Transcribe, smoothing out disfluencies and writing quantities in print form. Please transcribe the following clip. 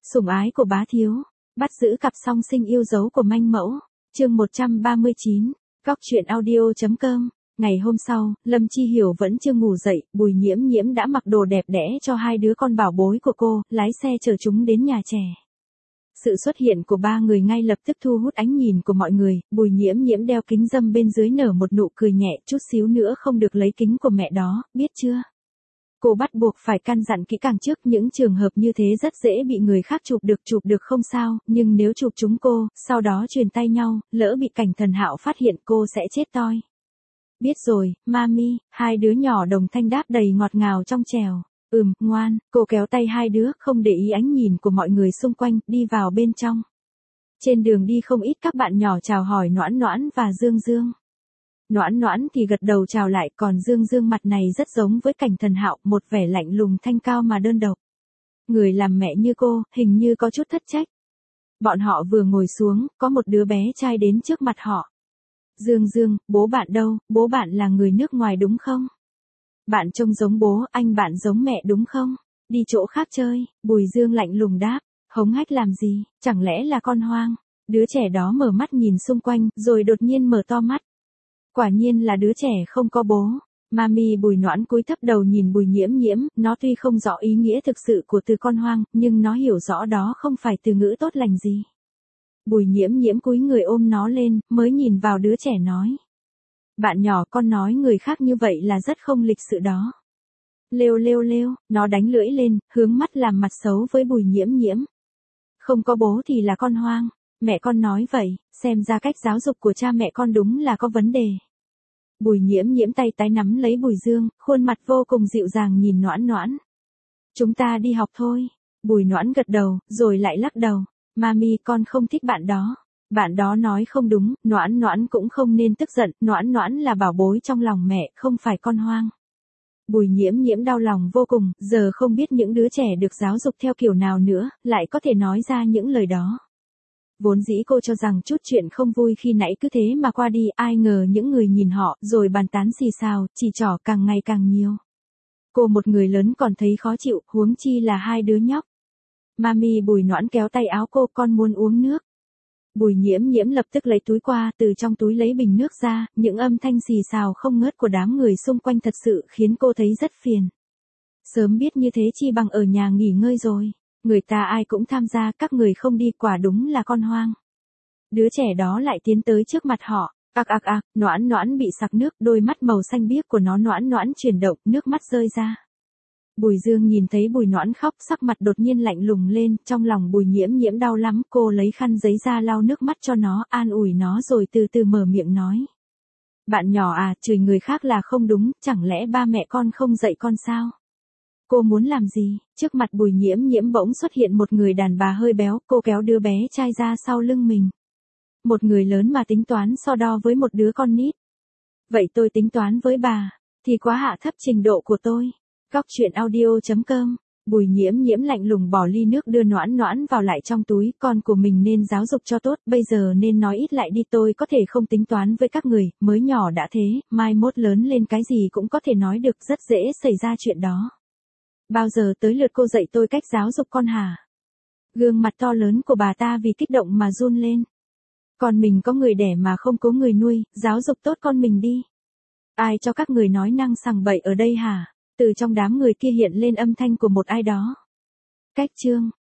Sủng ái của bá thiếu, bắt giữ cặp song sinh yêu dấu của manh mẫu, chương 139, Góc truyện audio.com. Ngày hôm sau, Lâm Chi Hiểu vẫn chưa ngủ dậy, Bùi Nhiễm Nhiễm đã mặc đồ đẹp đẽ cho hai đứa con bảo bối của cô, lái xe chở chúng đến nhà trẻ. Sự xuất hiện của ba người ngay lập tức thu hút ánh nhìn của mọi người, Bùi Nhiễm Nhiễm đeo kính râm bên dưới nở một nụ cười nhẹ, chút xíu nữa không được lấy kính của mẹ đó, biết chưa? Cô bắt buộc phải căn dặn kỹ càng trước, những trường hợp như thế rất dễ bị người khác chụp được không sao, nhưng nếu chụp chúng cô, sau đó truyền tay nhau, lỡ bị Cảnh Thần Hạo phát hiện cô sẽ chết toi. Biết rồi, mami, hai đứa nhỏ đồng thanh đáp đầy ngọt ngào trong trẻo. Ngoan, cô kéo tay hai đứa, không để ý ánh nhìn của mọi người xung quanh, đi vào bên trong. Trên đường đi không ít các bạn nhỏ chào hỏi Noãn Noãn và Dương Dương. Noãn Noãn thì gật đầu chào lại, còn Dương Dương mặt này rất giống với Cảnh Thần Hạo, một vẻ lạnh lùng thanh cao mà đơn độc. Người làm mẹ như cô, hình như có chút thất trách. Bọn họ vừa ngồi xuống, có một đứa bé trai đến trước mặt họ. Dương Dương, bố bạn đâu, bố bạn là người nước ngoài đúng không? Bạn trông giống bố, anh bạn giống mẹ đúng không? Đi chỗ khác chơi, Bùi Dương lạnh lùng đáp, hống hách làm gì, chẳng lẽ là con hoang? Đứa trẻ đó mở mắt nhìn xung quanh, rồi đột nhiên mở to mắt. Quả nhiên là đứa trẻ không có bố. Mami Bùi Noãn cúi thấp đầu nhìn Bùi Nhiễm Nhiễm, nó tuy không rõ ý nghĩa thực sự của từ con hoang, nhưng nó hiểu rõ đó không phải từ ngữ tốt lành gì. Bùi Nhiễm Nhiễm cúi người ôm nó lên, mới nhìn vào đứa trẻ nói. Bạn nhỏ, con nói người khác như vậy là rất không lịch sự đó. Lêu lêu lêu, nó đánh lưỡi lên, hướng mắt làm mặt xấu với Bùi Nhiễm Nhiễm. Không có bố thì là con hoang, mẹ con nói vậy, xem ra cách giáo dục của cha mẹ con đúng là có vấn đề. Bùi Nhiễm Nhiễm tay tái nắm lấy Bùi Dương, khuôn mặt vô cùng dịu dàng nhìn Noãn Noãn. Chúng ta đi học thôi. Bùi Noãn gật đầu, rồi lại lắc đầu. Mami, con không thích bạn đó. Bạn đó nói không đúng, Noãn Noãn cũng không nên tức giận, Noãn Noãn là bảo bối trong lòng mẹ, không phải con hoang. Bùi Nhiễm Nhiễm đau lòng vô cùng, giờ không biết những đứa trẻ được giáo dục theo kiểu nào nữa, lại có thể nói ra những lời đó. Vốn dĩ cô cho rằng chút chuyện không vui khi nãy cứ thế mà qua đi, ai ngờ những người nhìn họ, rồi bàn tán xì xào, chỉ trỏ càng ngày càng nhiều. Cô một người lớn còn thấy khó chịu, huống chi là hai đứa nhóc. Mami Bùi Noãn kéo tay áo cô, con muốn uống nước. Bùi Nhiễm Nhiễm lập tức lấy túi qua, từ trong túi lấy bình nước ra, những âm thanh xì xào không ngớt của đám người xung quanh thật sự khiến cô thấy rất phiền. Sớm biết như thế chi bằng ở nhà nghỉ ngơi rồi. Người ta ai cũng tham gia, các người không đi, quả đúng là con hoang. Đứa trẻ đó lại tiến tới trước mặt họ. Noãn Noãn bị sặc nước, đôi mắt màu xanh biếc của nó Noãn Noãn chuyển động, nước mắt rơi ra. Bùi Dương nhìn thấy Bùi Noãn khóc, sắc mặt đột nhiên lạnh lùng lên, trong lòng Bùi Nhiễm Nhiễm đau lắm, cô lấy khăn giấy ra lau nước mắt cho nó, an ủi nó rồi từ từ mở miệng nói. Bạn nhỏ à, chửi người khác là không đúng, chẳng lẽ ba mẹ con không dạy con sao? Cô muốn làm gì? Trước mặt Bùi Nhiễm Nhiễm bỗng xuất hiện một người đàn bà hơi béo, cô kéo đứa bé trai ra sau lưng mình. Một người lớn mà tính toán so đo với một đứa con nít. Vậy tôi tính toán với bà, thì quá hạ thấp trình độ của tôi. Góc truyện audio.com. Bùi Nhiễm Nhiễm lạnh lùng bỏ ly nước đưa Noãn Noãn vào lại trong túi, con của mình nên giáo dục cho tốt, bây giờ nên nói ít lại đi, tôi có thể không tính toán với các người, mới nhỏ đã thế, mai mốt lớn lên cái gì cũng có thể nói được, rất dễ xảy ra chuyện đó. Bao giờ tới lượt cô dạy tôi cách giáo dục con hả? Gương mặt to lớn của bà ta vì kích động mà run lên. Con mình có người đẻ mà không có người nuôi, giáo dục tốt con mình đi. Ai cho các người nói năng sằng bậy ở đây hả? Từ trong đám người kia hiện lên âm thanh của một ai đó. Cách chương.